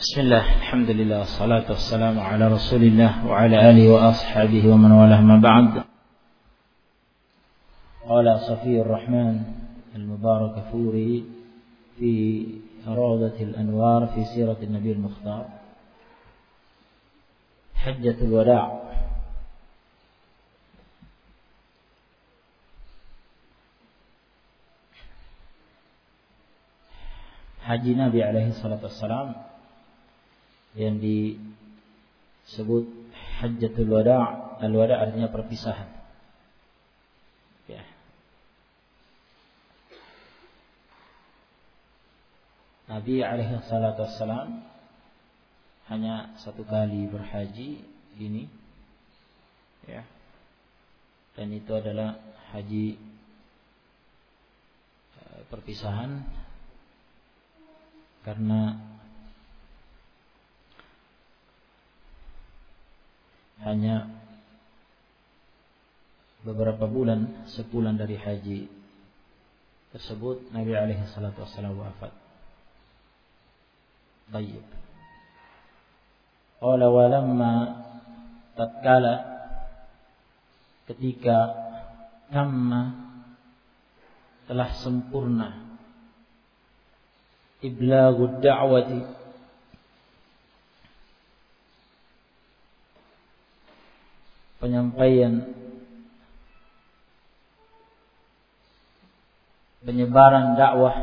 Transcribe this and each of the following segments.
Bismillah, alhamdulillah, salatu wassalamu ala rasulillah wa ala alihi wa ashabihi wa man walah ma ba'd. Qala Safiyur Rahman al-Mubarak Furi fi Rawdatil Anwar fi Siratin Nabi al-Mukhtar Hajjatul Wada'. Haji Nabi alaihi salatu wassalam yang disebut Hajjatul Wada'. Al-Wada' artinya perpisahan. Ya. Nabi alaihi salatu wassalam hanya satu kali berhaji ini, ya. Dan itu adalah haji perpisahan karena hanya beberapa bulan, sebulan dari haji tersebut Nabi alaihi salatu wassalam wafat. Baik. Qala walamma tatkala ketika tamma telah sempurna iblagud da'wati penyebaran dakwah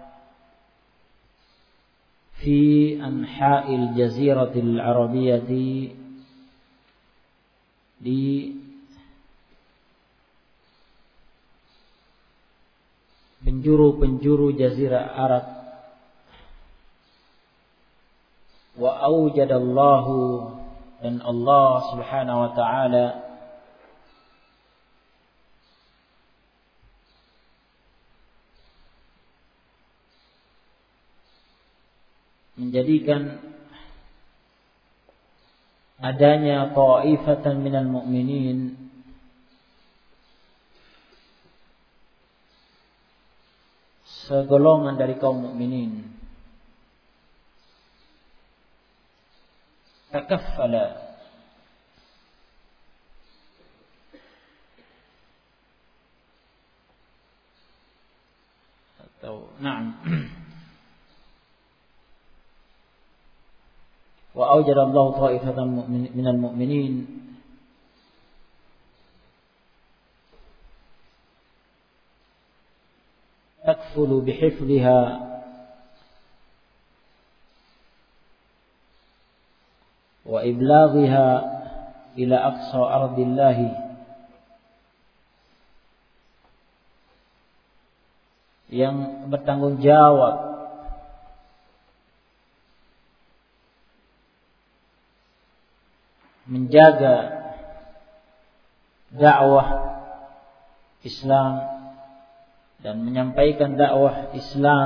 fi anha'il jaziratil arabiyyati di penjuru-penjuru jazirah Arab. Wa awjadallahu, dan Allah subhanahu wa ta'ala menjadikan adanya ta'ifatan minal mu'minin, segolongan dari kaum mukminin, takaffala atau na'am wa awjadallahu ta'ifatan minal mu'minin takfulu bihifdhiha wa iblaghiha ila aqsa ardillahi, yang bertanggung jawab menjaga dakwah Islam dan menyampaikan dakwah Islam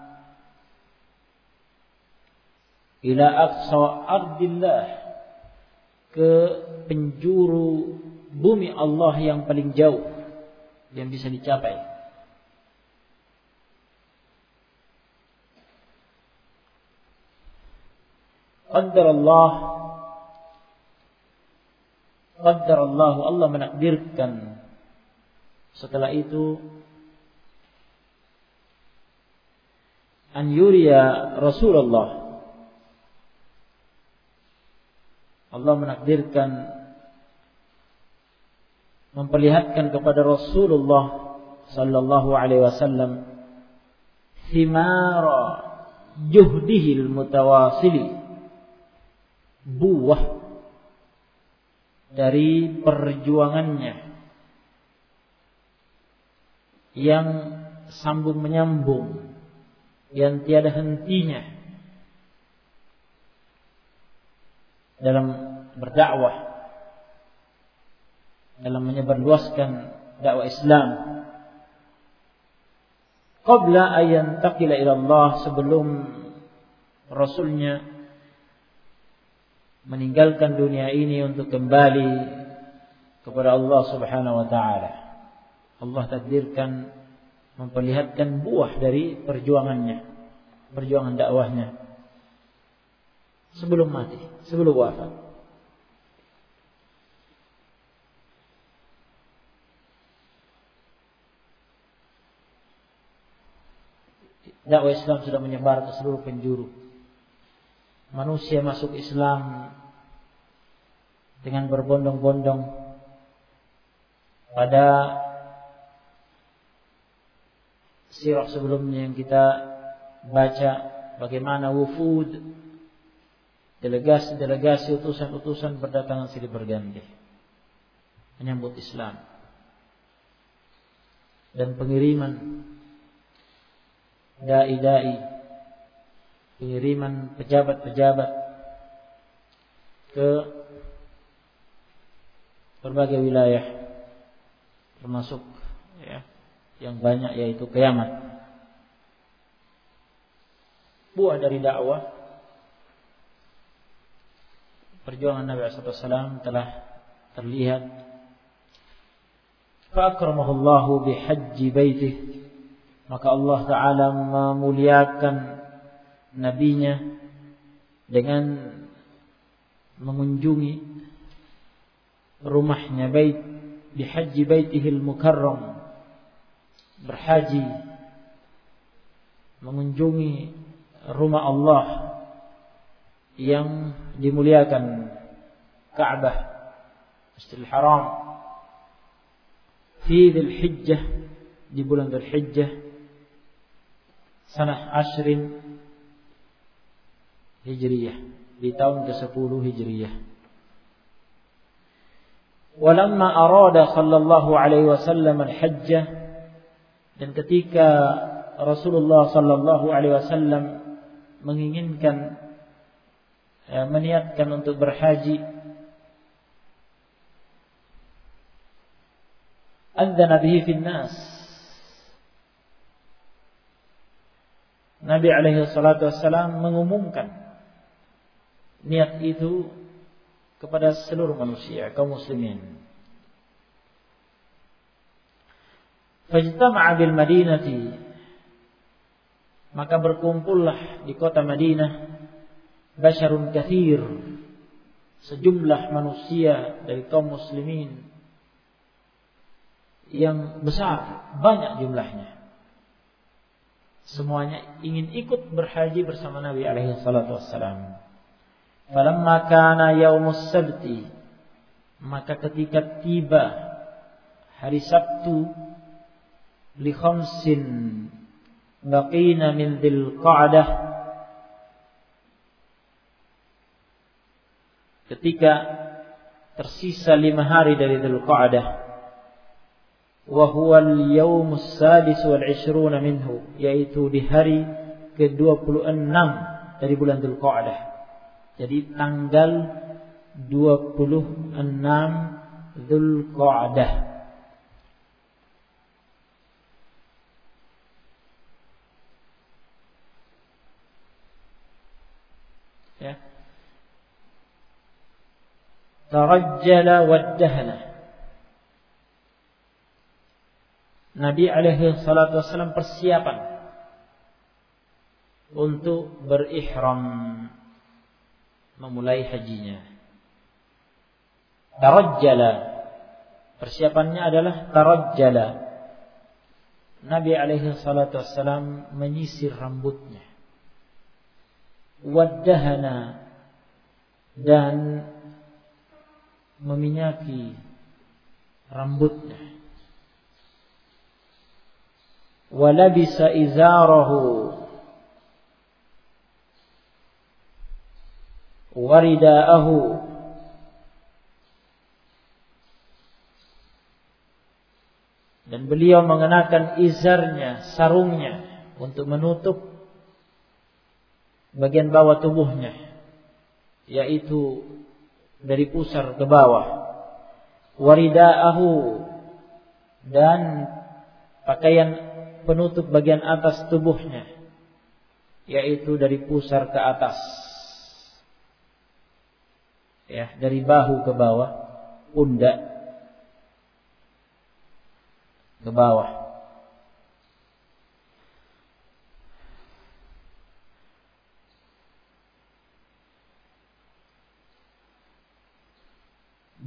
ila aqsa ardillah, ke penjuru bumi Allah yang paling jauh yang bisa dicapai. Qaddarallahu, Allah menakdirkan setelah itu an yuriya Rasulullah, Allah menakdirkan memperlihatkan kepada Rasulullah sallallahu alaihi wasallam thimara juhdihil mutawasili, buah dari perjuangannya yang sambung menyambung, yang tiada hentinya dalam berdakwah, dalam menyebarluaskan dakwah Islam. Qabla ayan taqila ila Allah, sebelum Rasulnya meninggalkan dunia ini untuk kembali kepada Allah subhanahu wa ta'ala. Allah takdirkan memperlihatkan buah dari perjuangannya, perjuangan dakwahnya. sebelum mati, sebelum wafat. Dakwah Islam sudah menyebar ke seluruh penjuru. Manusia masuk Islam dengan berbondong-bondong. Pada sirah sebelumnya yang kita baca, bagaimana wufud, delegasi-delegasi, utusan-utusan berdatangan silih berganti menyambut Islam, dan pengiriman dai-dai, pengiriman pejabat-pejabat ke berbagai wilayah, termasuk yang banyak yaitu ke Yaman. Buah dari dakwah, perjuangan Nabi SAW telah terlihat. Fa'akramahullahu bihajji baitih, maka Allah Ta'ala memuliakan nabinya dengan mengunjungi rumahnya, bait bihajji baitihil mukarram, berhaji mengunjungi rumah Allah yang dimuliakan, Ka'bah, Masjidil Haram, fi Dzulhijjah, di bulan Dzulhijjah, sanah 10 Hijriyah, di tahun ke-10 Hijriyah. Walamma arada sallallahu alaihi wasallam al-hajjah, dan ketika Rasulullah sallallahu alaihi wasallam menginginkan, meniatkan untuk berhaji, adzana bihi fin nas, Nabi alaihi salatu wassalam mengumumkan niat itu kepada seluruh manusia, kaum muslimin. Fajtama'a bil Madinati, maka berkumpullah di kota Madinah basyarun katsir, sejumlah manusia dari kaum muslimin yang besar, banyak jumlahnya. Semuanya ingin ikut berhaji bersama Nabi alaihi salatu wassalam. Falamma kana yaumus sabti, maka ketika tiba hari Sabtu, li khamsin baqina min Dzulqa'dah, ketika tersisa 5 hari dari Dzulqa'dah, wa huwa al-yaumus sadis wal 20 minhu, yaitu di hari ke-26 dari bulan Dzulqa'dah. Jadi tanggal 26 Dzulqa'dah. Ya. Tarajjala waddahana. Nabi alaihi salatu wasallam persiapan untuk berihram, memulai hajinya. Tarajjala, persiapannya adalah tarajjala. Nabi alaihi salatu wassalam menyisir rambutnya. Waddahana, dan meminyaki rambutnya. Walabisa izarahu waridaahu, dan beliau mengenakan izarnya, sarungnya, untuk menutup bagian bawah tubuhnya, yaitu dari pusar ke bawah. Waridaahu, dan pakaian penutup bagian atas tubuhnya, yaitu dari pusar ke atas. Ya, dari bahu ke bawah, pundak ke bawah.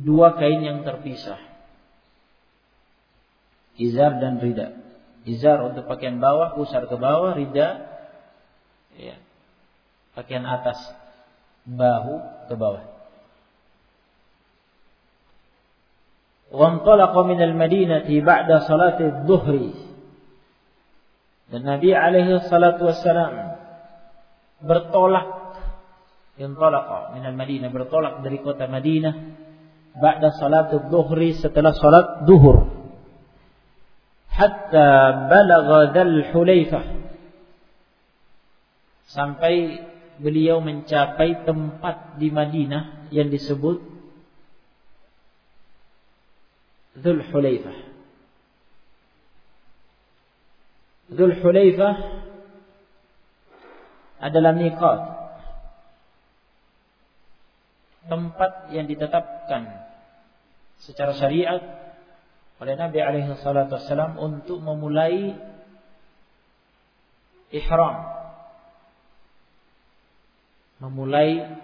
dua kain yang terpisah. Izar dan rida. Izar untuk pakaian bawah, pusar ke bawah, rida ya, pakaian atas, bahu ke bawah. وانطلق من المدينة بعد صلاة الظهر. Dan Nabi alaihi salatu wassalam bertolak, intalaqa min al-Madinah, bertolak dari kota Madinah ba'da salatul dhuhri, setelah salat zuhur, hatta balagha Dzul Hulaifah, sampai beliau mencapai tempat di Madinah yang disebut Dzul Hulaifah. Dzul Hulaifah adalah miqat, tempat yang ditetapkan secara syariat oleh Nabi alaihi salatu wassalam untuk memulai ihram, memulai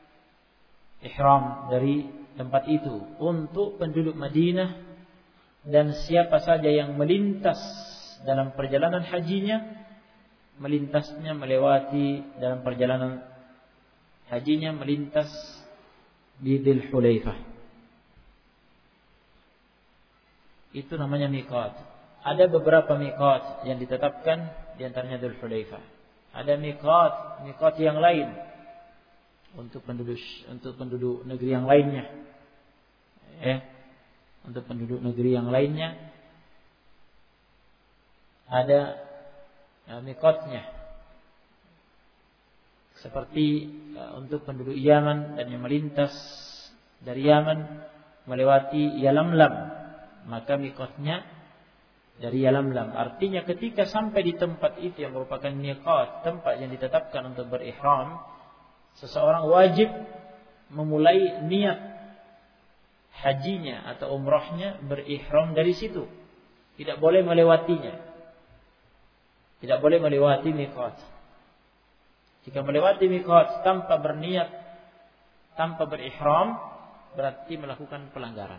ihram dari tempat itu untuk penduduk Madinah dan siapa saja yang melintas dalam perjalanan hajinya, melintasnya melewati dalam perjalanan hajinya melintas di Dzul Hulaifah. Itu namanya miqat. Ada beberapa miqat yang ditetapkan, di antaranya Dzul Hulaifah. Ada miqat yang lain untuk penduduk negeri yang lainnya. Untuk penduduk negeri yang lainnya ada miqatnya. Seperti untuk penduduk Yaman dan yang melintas dari Yaman melewati Yalamlam, maka miqatnya dari Yalamlam. Artinya ketika sampai di tempat itu yang merupakan miqat, tempat yang ditetapkan untuk berihram, seseorang wajib memulai niat hajinya atau umrahnya berihram dari situ. Tidak boleh melewatinya. Tidak boleh melewati miqat. Jika melewati miqat tanpa berniat, tanpa berihram, berarti melakukan pelanggaran.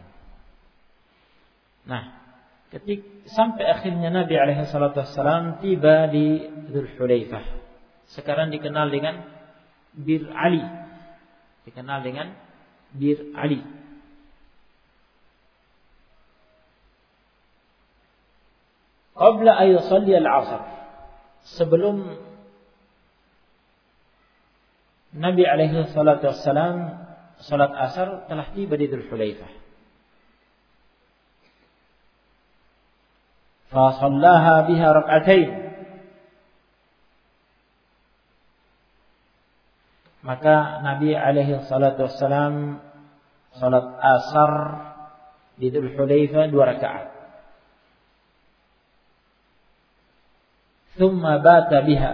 Nah, sampai akhirnya Nabi alaihi salatu wassalam tiba di Dzul Hulaifah. Sekarang dikenal dengan Bir Ali. Dikenal dengan Bir Ali. Qabla an yusalli al-'asr, sebelum Nabi alaihi salatu wassalam salat asar telah tiba di Dzul Hulaifah. Fa shallaha biha rak'atain, maka Nabi alaihi salatu wassalam salat asar di Dzul Hulaifah 2 rakaat. Thumma bata biha,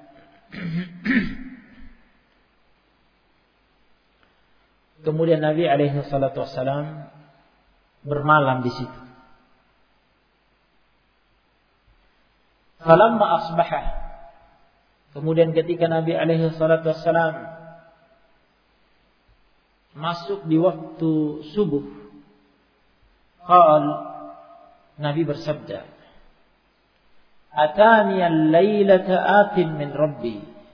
kemudian Nabi alaihi salatu wassalam bermalam di situ. Falamma asbaha, kemudian ketika Nabi alaihi salatu wassalam masuk di waktu subuh, Nabi bersabda, Atani al-lailata atin min Rabbi.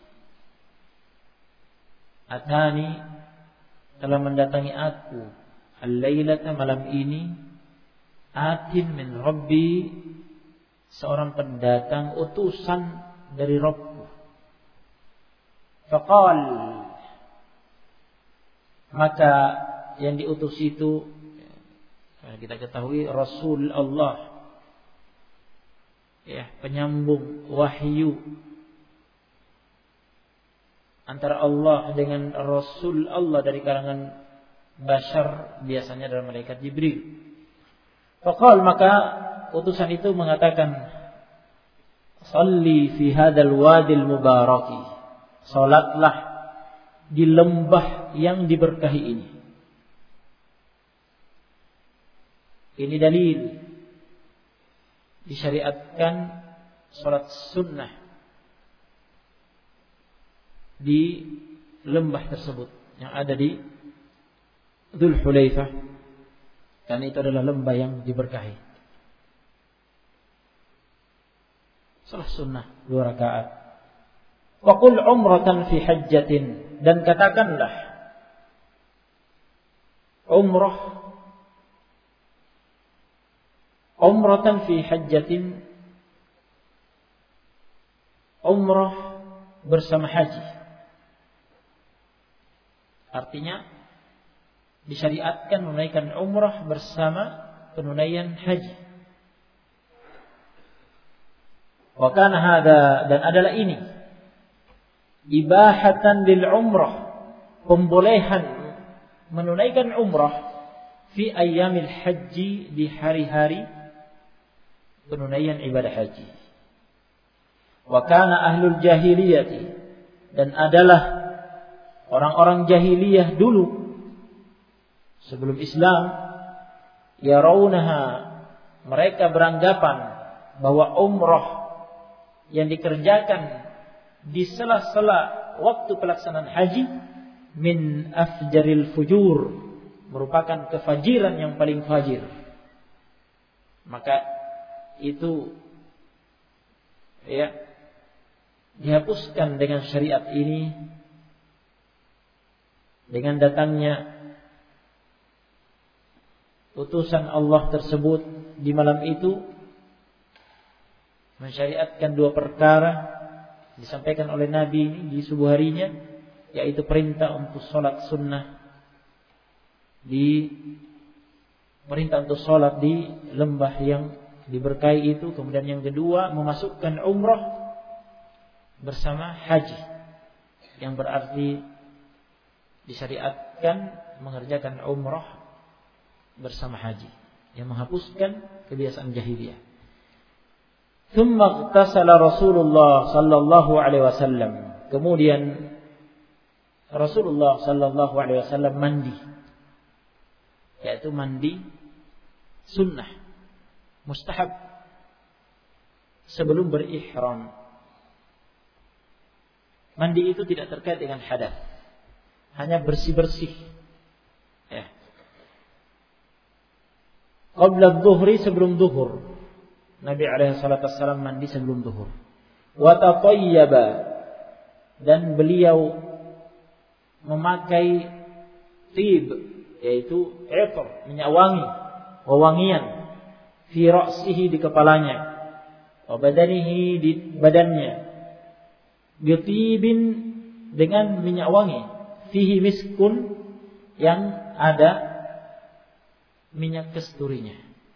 Atani, telah mendatangi aku, al-lailata, malam ini, atin min Rabbi, seorang pendatang, utusan dari Rabbku. Faqal, maka yang diutus itu kita ketahui Rasul Allah, ya, penyambung wahyu antara Allah dengan Rasul Allah dari kalangan bashar, biasanya adalah malaikat Jibril. Faqal, maka utusan itu mengatakan, Salli fi hadzal wadil mubaraki, salatlah di lembah yang diberkahi ini. Ini dalil disyariatkan salat sunnah di lembah tersebut yang ada di Dzul Hulaifah Karena itu adalah lembah yang diberkahi. Salah sunnah 2 rakaat. Wa qul umratan fi hajjatin, dan katakanlah umratan fi hajjatin, umrah bersama haji. Artinya disyariatkan menunaikan umrah bersama penunaian haji. Wa kana hada, dan adalah ini ibahatan lil umrah, pembolehan menunaikan umrah fi ayyamil haji, di hari-hari penunaian ibadah haji. Wa kana ahlul jahiliyati, dan adalah orang-orang jahiliyah dulu sebelum Islam, yarawunaha, mereka beranggapan bahwa umrah yang dikerjakan di sela-sela waktu pelaksanaan haji min afjaril fujur, merupakan kefajiran yang paling fajir. Maka itu dihapuskan dengan syariat ini, dengan datangnya utusan Allah tersebut di malam itu, mensyariatkan 2 perkara disampaikan oleh Nabi ini di subuh harinya, yaitu perintah untuk sholat sunnah, perintah untuk sholat di lembah yang diberkahi itu. Kemudian yang kedua, memasukkan umrah bersama haji, yang berarti disyariatkan mengerjakan umrah bersama haji, yang menghapuskan kebiasaan jahiliyah. Tsumma ightasala Rasulullah sallallahu alaihi wasallam, kemudian Rasulullah sallallahu alaihi wasallam mandi, yaitu mandi sunnah, mustahab, sebelum berihram. Mandi itu tidak terkait dengan hadas, hanya bersih-bersih. Qabla dhuhri, sebelum zuhur. Nabi alaihi salatu wassalam mandi sebelum zuhur. Wa tatayyaba, dan beliau memakai tib, yaitu minyak wangi, wewangian, fi ra'sihi, di kepalanya, wa badanihi, di badannya, bi tibin, dengan minyak wangi, fihi miskun, yang ada minyak kasturinya.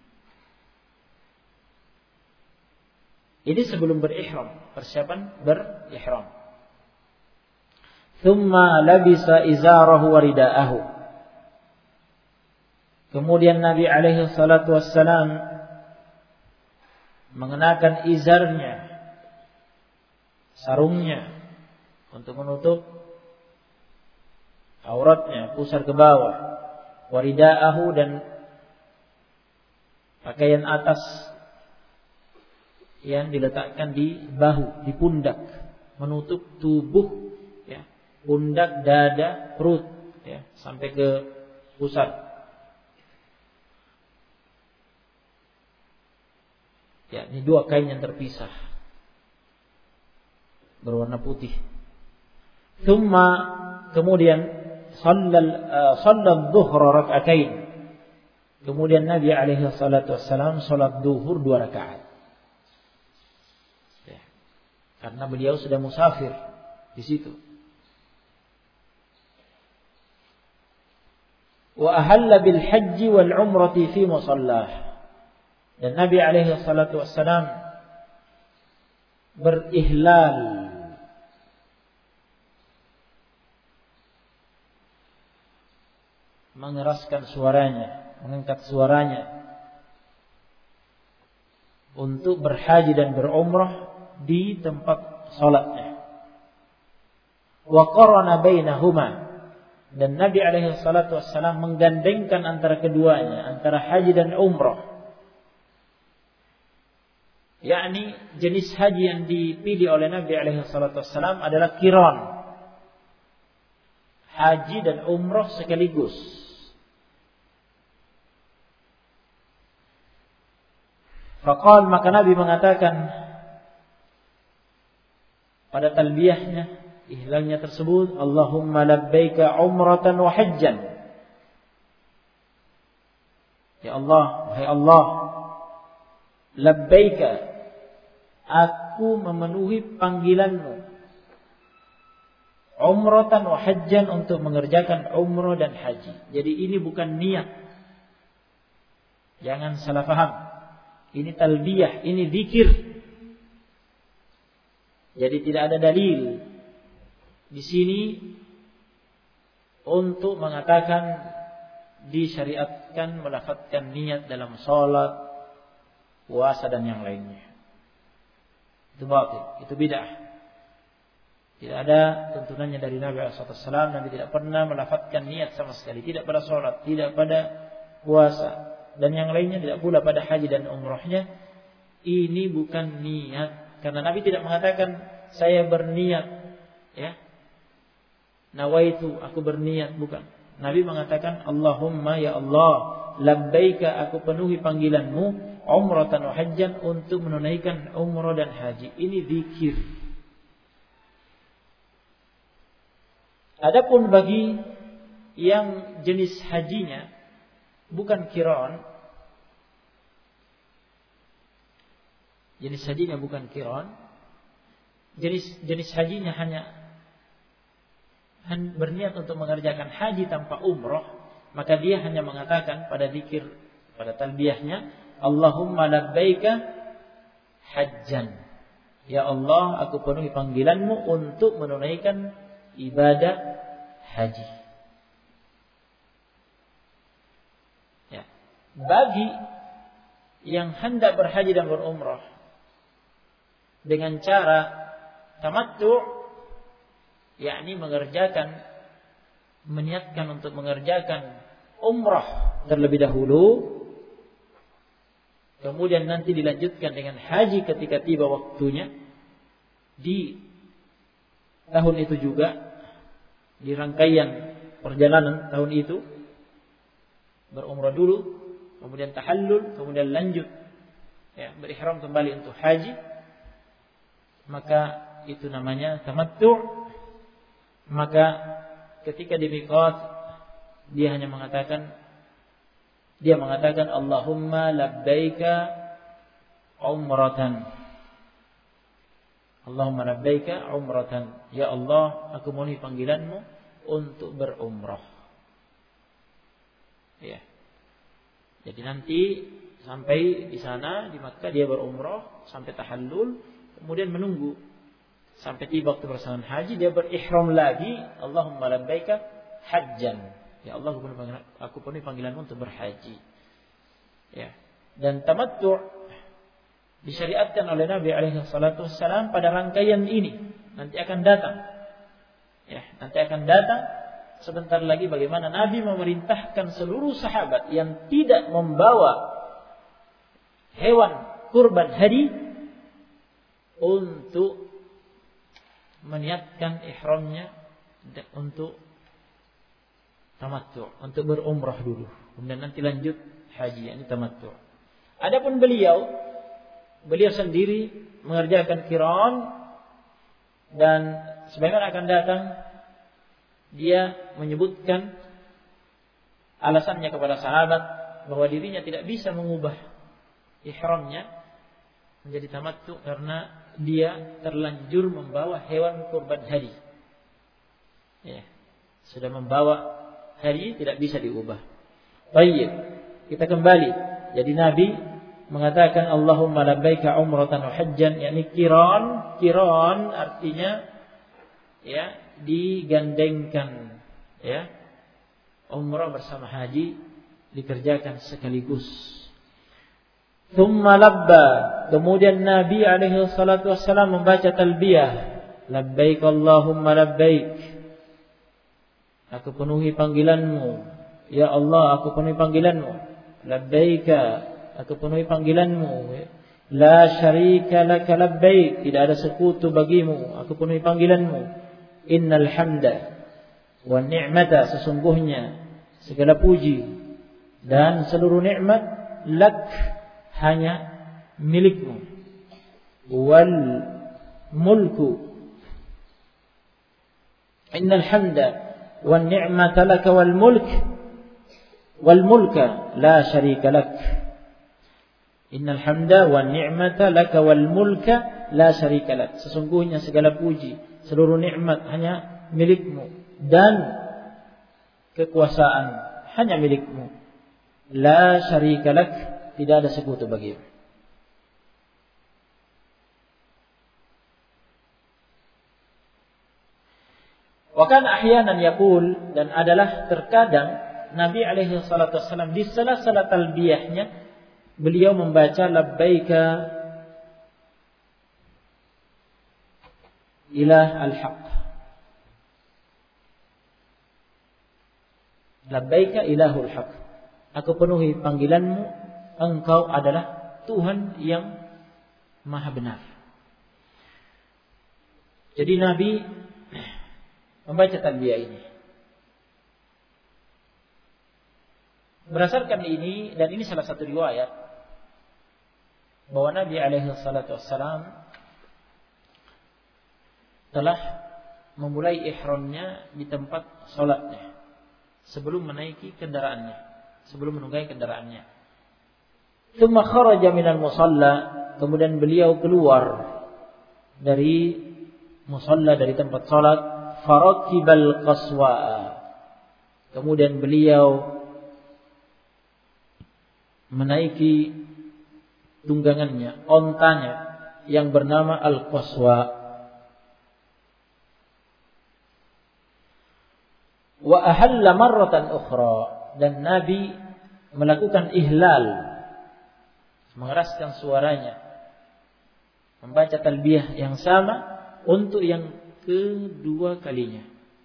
Ini sebelum berihram, persiapan berihram. Thumma labisa izarahu wa ridaahu, kemudian Nabi alaihi salatu wassalam mengenakan izarnya, sarungnya, untuk menutup auratnya, pusar ke bawah, wa ridaahu, dan pakaian atas yang diletakkan di bahu, di pundak, menutup tubuh, pundak, dada, perut, sampai ke pusar. Ini 2 kain yang terpisah, berwarna putih. Thumma, kemudian shalla dhuhra rak'atain, kemudian Nabi alaihi salatu wassalam salat zuhur 2 rakaat. Karena beliau sudah musafir di situ. Wa ahalla bil haji wal umrati fi musallah, dan Nabi alaihi salatu wassalam berihlal, mengeraskan suaranya, mengangkat suaranya, untuk berhaji dan berumrah di tempat salatnya. Wa qarana bainahuma, dan Nabi alaihi salatu wassalam menggandengkan antara keduanya, antara haji dan umrah. Yakni jenis haji yang dipilih oleh Nabi alaihi salatu wassalam adalah qiran, haji dan umrah sekaligus. Faqal, maka Nabi mengatakan pada talbiyahnya, ihlalnya tersebut, Allahumma labbaika umratan wa hajjan. Ya Allah, wahai Allah, labbaika, aku memenuhi panggilanmu, umratan wa hajjan, untuk mengerjakan umrah dan haji. Jadi ini bukan niat. Jangan salah paham. Ini talbiyah, ini zikir. Jadi tidak ada dalil di sini untuk mengatakan disyariatkan melafazkan niat dalam salat, puasa dan yang lainnya. Itu batil, itu bid'ah. Tidak ada tuntunannya dari Nabi SAW. Nabi tidak pernah melafazkan niat sama sekali, tidak pada salat, tidak pada puasa dan yang lainnya, tidak pula pada haji dan umrahnya. Ini bukan niat. Karena Nabi tidak mengatakan saya berniat, ya, nawaitu, aku berniat, bukan. Nabi mengatakan Allahumma, ya Allah, labbaika, aku penuhi panggilanmu, umratan wa hajjan, untuk menunaikan umrah dan haji. Ini zikir. Adapun bagi yang jenis hajinya bukan qiran, jenis hajinya bukan qiran, jenis hajinya hanya berniat untuk mengerjakan haji tanpa umrah, maka dia hanya mengatakan pada zikir, pada talbiyahnya, Allahumma labbaika hajjan. Ya Allah, aku penuhi panggilanmu untuk menunaikan ibadah haji. Ya. Bagi yang hendak berhaji dan berumrah dengan cara tamattu', yakni meniatkan untuk mengerjakan umrah terlebih dahulu, kemudian nanti dilanjutkan dengan haji ketika tiba waktunya. Di tahun itu juga, di rangkaian perjalanan tahun itu, berumrah dulu, kemudian tahallul, kemudian lanjut, ya, berihram kembali untuk haji, maka itu namanya tamattu'. Maka ketika di miqat dia mengatakan Allahumma labbaika umratan. Allahumma labbaika umratan. Ya Allah, aku memenuhi panggilanmu untuk berumrah. Ya. Jadi nanti sampai di sana di Makkah dia berumrah sampai tahallul, kemudian menunggu sampai tiba waktu pelaksanaan haji, dia berihram lagi, Allahumma labbaika hajjan. Ya Allah, aku penuhi panggilanmu untuk berhaji. Ya. Dan tamattu' disyariatkan oleh Nabi SAW pada rangkaian ini. Nanti akan datang. Ya, nanti akan datang sebentar lagi bagaimana Nabi memerintahkan seluruh sahabat yang tidak membawa hewan kurban haji untuk meniatkan ihramnya untuk tamattu', untuk berumrah dulu, kemudian nanti lanjut haji, ini tamattu'. Adapun beliau sendiri mengerjakan qiran, dan sebagaimana akan datang dia menyebutkan alasannya kepada sahabat bahwa dirinya tidak bisa mengubah ihramnya menjadi tamattu' karena dia terlanjur membawa hewan kurban haji. Ya, sudah membawa haji, tidak bisa diubah. Baik, kita kembali. Jadi Nabi mengatakan Allahumma labbaika umratan wa hajjan, yakni qiran artinya ya digandengkan, ya, umrah bersama haji dikerjakan sekaligus. Thumma labba, kemudian Nabi alaihi salatu wassalam membaca talbiyah, labbaik Allahumma labbaik, aku penuhi panggilanmu, ya Allah, aku penuhi panggilanmu, labbaika, aku penuhi panggilanmu, la syarika laka labbaik, tidak ada sekutu bagimu, aku penuhi panggilanmu, innal hamda wa ni'mata, sesungguhnya segala puji dan seluruh nikmat, lak, hanya milikmu. Wal mulku, innal hamda wan ni'mata laka wal mulka la syarika lak. Innal hamda wan ni'mata laka wal mulka la syarika lak. Sesungguhnya segala puji, seluruh nikmat hanya milikmu dan kekuasaan hanya milikmu. La syarika lak, tidak ada sekutu bagimu. Wa kana ahyanan yaqul, dan adalah terkadang Nabi alaihi salatu wasallam di sela-sela talbiyahnya beliau membaca labbaika ilah al-haq. Labbaika ilahul haq. Aku penuhi panggilanmu, engkau adalah Tuhan yang maha benar. Jadi Nabi membaca talbiyah ini. Berdasarkan ini, dan ini salah satu riwayat, bahwa Nabi alaihi salatu wassalam telah memulai ihramnya di tempat sholatnya sebelum menaiki kendaraannya, sebelum menunggangi kendaraannya. Tsumma kharaja minal musalla, kemudian beliau keluar dari musalla, dari tempat sholat. Farakibal qaswa'a, kemudian beliau menaiki tunggangannya, ontanya yang bernama al-qaswa. Wa ahalla marratan ukhra, dan Nabi melakukan ihlal, mengeraskan suaranya, membaca talbiyah yang sama untuk yang kedua kalinya.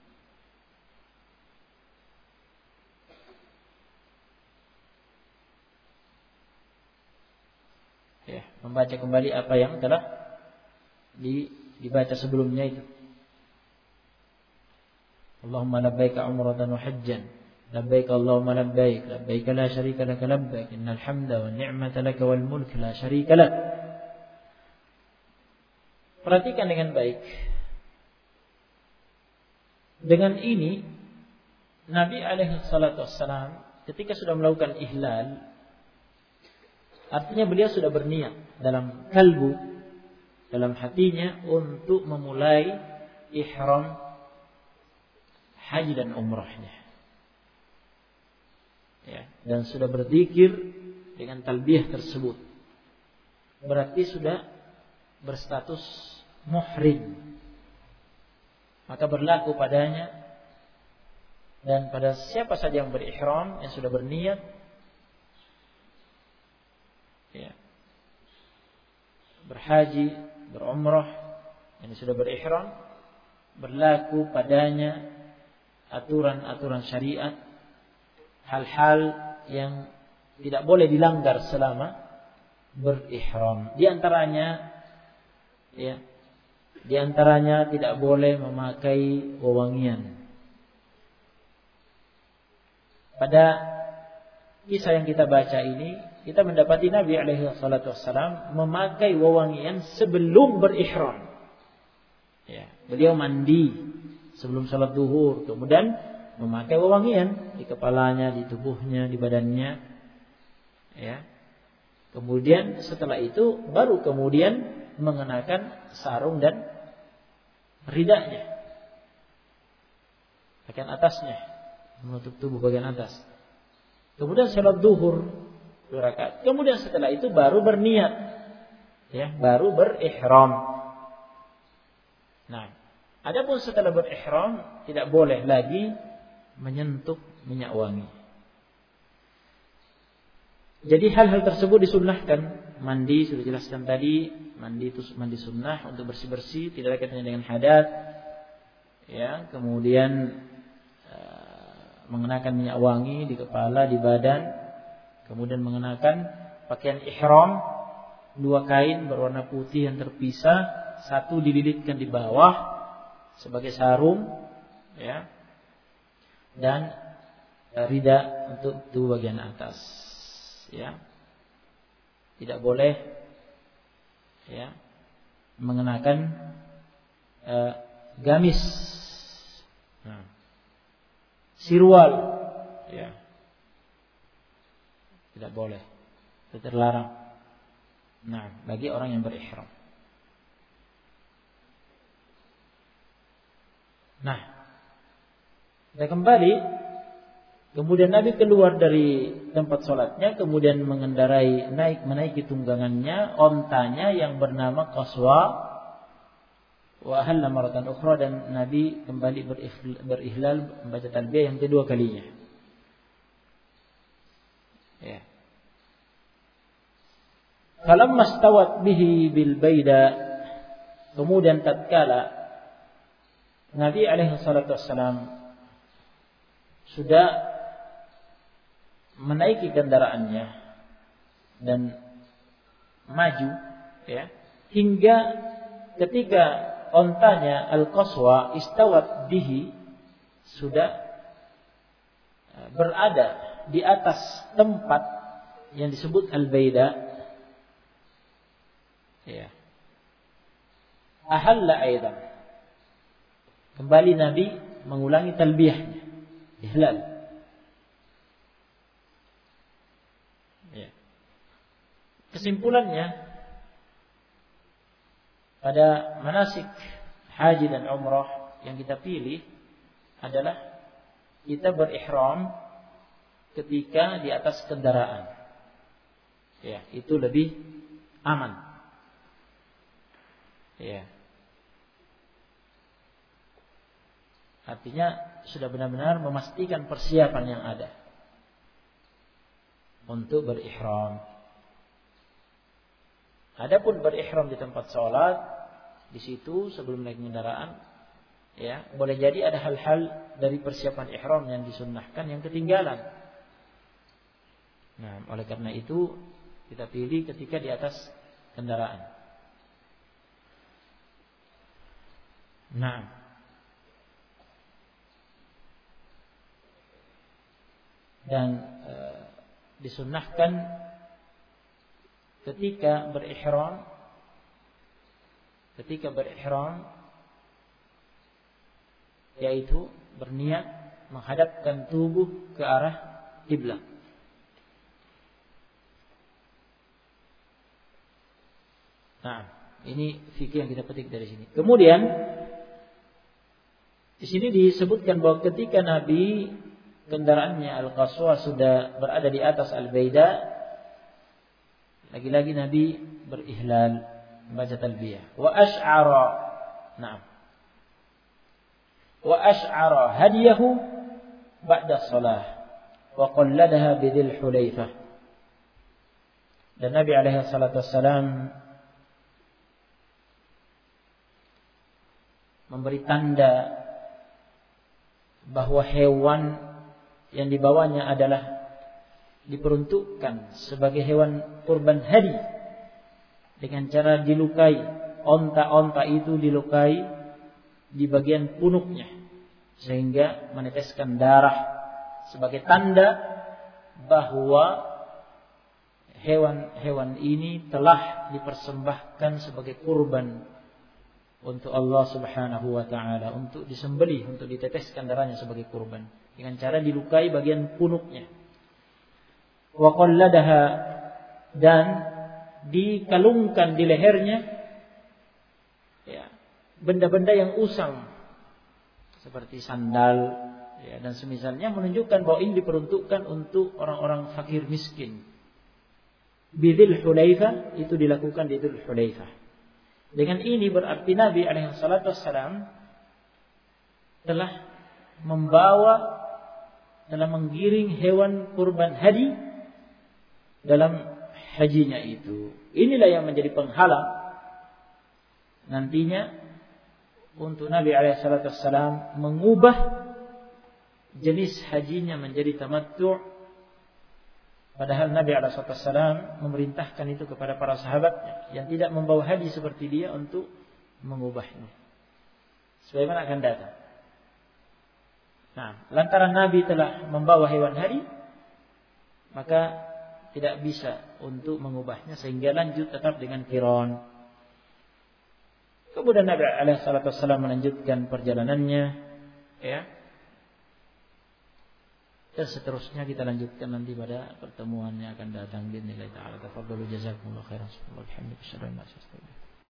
Ya, membaca kembali apa yang telah dibaca sebelumnya itu. Allahumma labbaik umratan wa hajjan, labbaik Allahumma labbaik, labbaik la syarika lak labbaik, innal hamda wan ni'mata lak wal mulk la syarika lak. Perhatikan dengan baik. Dengan ini Nabi alaihi salatu wassalam ketika sudah melakukan ihlal, artinya beliau sudah berniat dalam kalbu, dalam hatinya untuk memulai ihram haji dan umrahnya. Ya, dan sudah berzikir dengan talbiyah tersebut. Berarti sudah berstatus muhrim. Maka berlaku padanya dan pada siapa saja yang berihram, yang sudah berniat, ya, berhaji, berumrah, yang sudah berihram, berlaku padanya aturan-aturan syariat, hal-hal yang tidak boleh dilanggar selama berihram. Di antaranya, ya, di antaranya tidak boleh memakai wewangian. Pada kisah yang kita baca ini, kita mendapati Nabi alaihi salatu wassalam memakai wewangian sebelum berihram. Ya, beliau mandi sebelum salat zuhur, kemudian memakai wewangian di kepalanya, di tubuhnya, di badannya. Ya. Kemudian setelah itu baru kemudian mengenakan sarung dan ridanya, bagian atasnya, menutup tubuh bagian atas. Kemudian salat zuhur 2 rakaat. Kemudian setelah itu baru berniat, ya, baru berihram. Nah, adapun setelah berihram tidak boleh lagi menyentuh minyak wangi. Jadi hal-hal tersebut disunnahkan. Mandi sudah jelaskan tadi, mandi itu mandi sunnah untuk bersih-bersih, tidak ada kaitannya dengan hadat. Ya, kemudian mengenakan minyak wangi di kepala, di badan, kemudian mengenakan pakaian ihram, 2 kain berwarna putih yang terpisah, 1 dililitkan di bawah sebagai sarung, ya, dan rida untuk tubuh bagian atas, ya. Tidak boleh ya, mengenakan gamis, sirwal, ya, tidak boleh, itu terlarang. Nah, bagi orang yang berihram. Nah, kita kembali. Kemudian Nabi keluar dari tempat sholatnya, kemudian menaiki tunggangannya, ontanya yang bernama Qaswa, wa ahalla maratan ukhra, dan Nabi kembali berihlal membaca talbiyah yang kedua kalinya. Ya. Falamma stawat bihi bil baida, kemudian tatkala Nabi alaihi salatu wassalam sudah menaiki kendaraannya dan maju, ya, hingga ketika ontanya al-Qaswa istawat bihi sudah berada di atas tempat yang disebut al-Baida, ya, ahalla aidan, kembali Nabi mengulangi talbiyahnya, ihlal. Kesimpulannya, pada manasik haji dan umrah yang kita pilih adalah kita berihram ketika di atas kendaraan. Ya, itu lebih aman. Ya. Artinya sudah benar-benar memastikan persiapan yang ada untuk berihram. Adapun berihram di tempat sholat, di situ sebelum naik kendaraan, ya, boleh jadi ada hal-hal dari persiapan ihram yang disunnahkan yang ketinggalan. Nah, oleh karena itu kita pilih ketika di atas kendaraan. Nah, dan disunnahkan ketika berihram yaitu berniat menghadapkan tubuh ke arah kiblat. Nah, ini fikih yang kita petik dari sini. Kemudian di sini disebutkan bahwa ketika Nabi kendaraannya Al-Qaswa sudah berada di atas Al-Baida, lagi-lagi Nabi berihlal, membaca talbiyah. Wa ash'ara hadiyahu ba'da shalah wa qalladaha bidhil Hulaifah. Dan Nabi alaihi salatu wassalam memberi tanda bahwa hewan yang dibawanya adalah diperuntukkan sebagai hewan kurban hadi dengan cara dilukai. Onta-onta itu dilukai di bagian punuknya sehingga meneteskan darah sebagai tanda bahwa hewan-hewan ini telah dipersembahkan sebagai kurban untuk Allah Subhanahu wa taala, untuk disembelih, untuk diteteskan darahnya sebagai kurban dengan cara dilukai bagian punuknya. Wa qalladaha, dan dikalungkan di lehernya, ya, benda-benda yang usang seperti sandal, ya, dan semisalnya, menunjukkan bahwa ini diperuntukkan untuk orang-orang fakir miskin. Bidhil Hulaifah, itu dilakukan di Dzul Hulaifah. Dengan ini berarti Nabi alaihi salatu wassalam telah menggiring hewan kurban hadi dalam hajinya itu. Inilah yang menjadi penghalang nantinya untuk Nabi alaihi salatu wassalam mengubah jenis hajinya menjadi tamattu'. Padahal Nabi alaihi salatu wassalam memerintahkan itu kepada para sahabatnya yang tidak membawa haji seperti dia untuk mengubahnya. Sebagaimana akan datang. Nah, lantaran Nabi telah membawa hewan hadi, maka tidak bisa untuk mengubahnya sehingga lanjut tetap dengan qiran. Kemudian Nabi SAW melanjutkan perjalanannya, ya. Dan seterusnya kita lanjutkan nanti pada pertemuan yang akan datang. Bismillahirrahmanirrahim. Tafadhalu jazakumullahu khairan. Subhanallah.